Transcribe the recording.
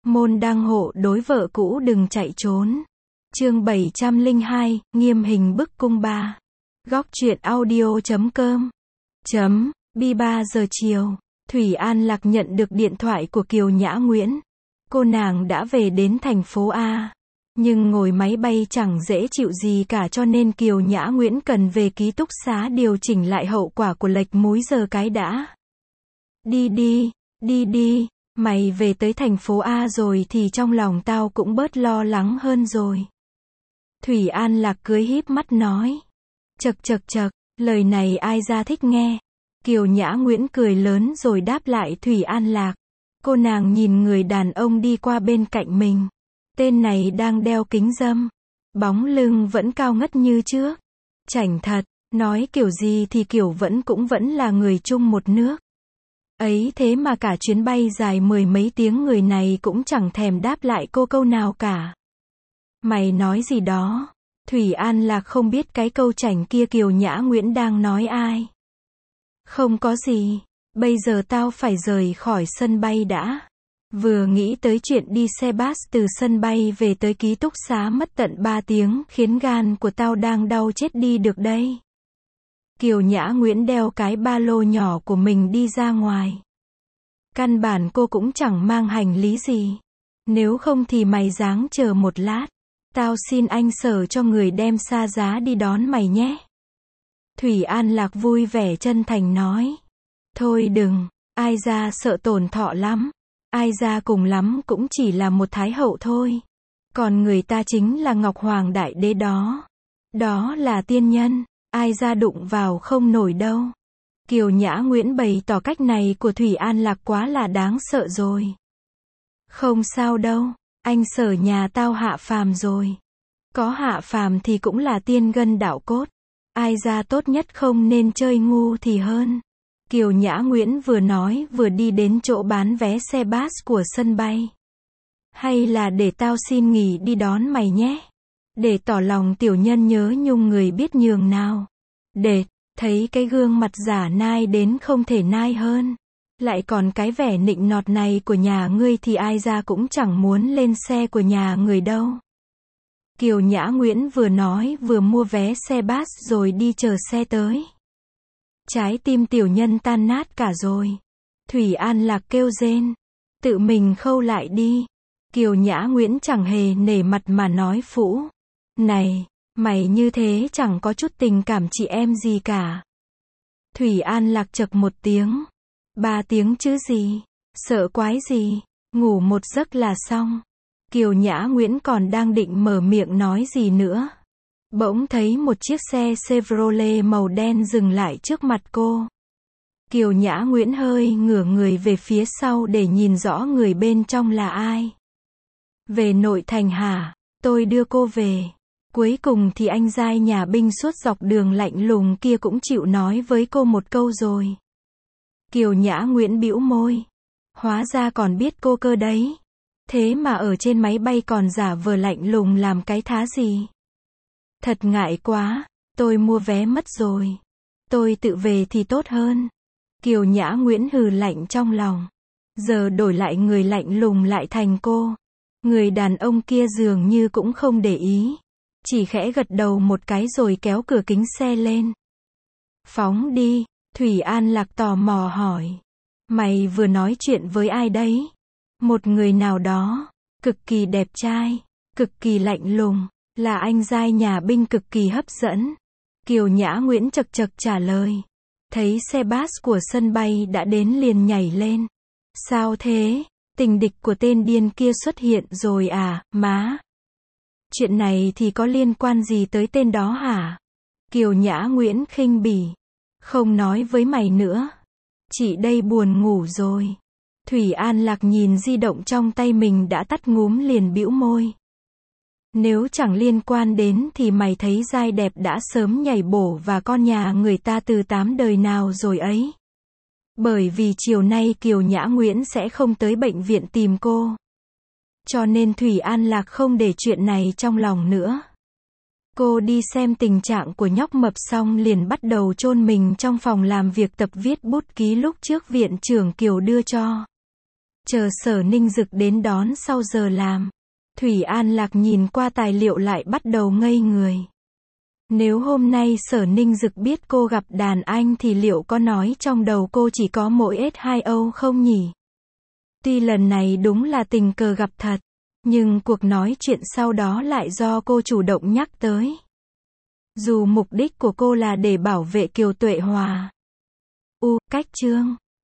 Môn đăng hộ đối vợ cũ đừng chạy trốn. Chương 702, nghiêm hình bức cung 3. Góc truyện audio.com. Bi 3 giờ chiều, Thủy An Lạc nhận được điện thoại của Kiều Nhã Nguyễn. Cô nàng đã về đến thành phố A. Nhưng ngồi máy bay chẳng dễ chịu gì cả, cho nên Kiều Nhã Nguyễn cần về ký túc xá điều chỉnh lại hậu quả của lệch múi giờ cái đã. Đi, mày về tới thành phố A rồi thì trong lòng tao cũng bớt lo lắng hơn rồi. Thủy An Lạc cười híp mắt nói. Chậc, lời này ai ra thích nghe. Kiều Nhã Nguyễn cười lớn rồi đáp lại Thủy An Lạc. Cô nàng nhìn người đàn ông đi qua bên cạnh mình. Tên này đang đeo kính râm. Bóng lưng vẫn cao ngất như trước. Chảnh thật, nói kiểu gì thì kiểu cũng vẫn là người chung một nước. Ấy thế mà cả chuyến bay dài mười mấy tiếng người này cũng chẳng thèm đáp lại cô câu nào cả. Mày nói gì đó? Thủy An Lạc không biết cái câu chảnh kia Kiều Nhã Nguyễn đang nói ai. Không có gì, bây giờ tao phải rời khỏi sân bay đã. Vừa nghĩ tới chuyện đi xe bus từ sân bay về tới ký túc xá mất tận 3 tiếng khiến gan của tao đang đau chết đi được đây. Kiều Nhã Nguyễn đeo cái ba lô nhỏ của mình đi ra ngoài. Căn bản cô cũng chẳng mang hành lý gì. Nếu không thì mày ráng chờ một lát. Tao xin anh Sở cho người đem xa giá đi đón mày nhé. Thủy An Lạc vui vẻ chân thành nói. Thôi đừng, ai ra sợ tổn thọ lắm. Ai ra cùng lắm cũng chỉ là một thái hậu thôi. Còn người ta chính là Ngọc Hoàng Đại Đế đó. Đó là tiên nhân, ai ra đụng vào không nổi đâu. Kiều Nhã Nguyễn bày tỏ cách này của Thủy An Lạc quá là đáng sợ rồi. Không sao đâu, anh Sở nhà tao hạ phàm rồi. Có hạ phàm thì cũng là tiên gân đạo cốt. Ai ra tốt nhất không nên chơi ngu thì hơn. Kiều Nhã Nguyễn vừa nói vừa đi đến chỗ bán vé xe bus của sân bay. Hay là để tao xin nghỉ đi đón mày nhé. Để tỏ lòng tiểu nhân nhớ nhung người biết nhường nào. Để thấy cái gương mặt giả nai đến không thể nai hơn. Lại còn cái vẻ nịnh nọt này của nhà ngươi thì ai ra cũng chẳng muốn lên xe của nhà người đâu. Kiều Nhã Nguyễn vừa nói vừa mua vé xe bus rồi đi chờ xe tới. Trái tim tiểu nhân tan nát cả rồi. Thủy An Lạc kêu rên. Tự mình khâu lại đi. Kiều Nhã Nguyễn chẳng hề nể mặt mà nói phũ. Này, mày như thế chẳng có chút tình cảm chị em gì cả. Thủy An Lạc chậc một tiếng. 3 tiếng chứ gì. Sợ quái gì. Ngủ một giấc là xong. Kiều Nhã Nguyễn còn đang định mở miệng nói gì nữa. Bỗng thấy một chiếc xe Chevrolet màu đen dừng lại trước mặt cô. Kiều Nhã Nguyễn hơi ngửa người về phía sau để nhìn rõ người bên trong là ai. Về nội thành hả? Tôi đưa cô về. Cuối cùng thì anh giai nhà binh suốt dọc đường lạnh lùng kia cũng chịu nói với cô một câu rồi. Kiều Nhã Nguyễn bĩu môi. Hóa ra còn biết cô cơ đấy. Thế mà ở trên máy bay còn giả vờ lạnh lùng làm cái thá gì? Thật ngại quá, tôi mua vé mất rồi. Tôi tự về thì tốt hơn. Kiều Nhã Nguyễn hừ lạnh trong lòng. Giờ đổi lại người lạnh lùng lại thành cô. Người đàn ông kia dường như cũng không để ý. Chỉ khẽ gật đầu một cái rồi kéo cửa kính xe lên. Phóng đi, Thủy An Lạc tò mò hỏi. Mày vừa nói chuyện với ai đấy? Một người nào đó, cực kỳ đẹp trai, cực kỳ lạnh lùng, là anh giai nhà binh cực kỳ hấp dẫn. Kiều Nhã Nguyễn chậc trả lời. Thấy xe bus của sân bay đã đến liền nhảy lên. Sao thế? Tình địch của tên điên kia xuất hiện rồi à, má? Chuyện này thì có liên quan gì tới tên đó hả? Kiều Nhã Nguyễn khinh bỉ. Không nói với mày nữa. Chị đây buồn ngủ rồi. Thủy An Lạc nhìn di động trong tay mình đã tắt ngúm liền bĩu môi. Nếu chẳng liên quan đến thì mày thấy giai đẹp đã sớm nhảy bổ và con nhà người ta từ 8 đời nào rồi ấy. Bởi vì chiều nay Kiều Nhã Nguyễn sẽ không tới bệnh viện tìm cô. Cho nên Thủy An Lạc không để chuyện này trong lòng nữa. Cô đi xem tình trạng của nhóc mập xong liền bắt đầu chôn mình trong phòng làm việc tập viết bút ký lúc trước viện trưởng Kiều đưa cho. Chờ Sở Ninh Dực đến đón sau giờ làm. Thủy An Lạc nhìn qua tài liệu lại bắt đầu ngây người. Nếu hôm nay Sở Ninh Dực biết cô gặp đàn anh thì liệu có nói trong đầu cô chỉ có mỗi S2O không nhỉ? Tuy lần này đúng là tình cờ gặp thật, nhưng cuộc nói chuyện sau đó lại do cô chủ động nhắc tới. Dù mục đích của cô là để bảo vệ Kiều Tuệ Hòa. Cách chương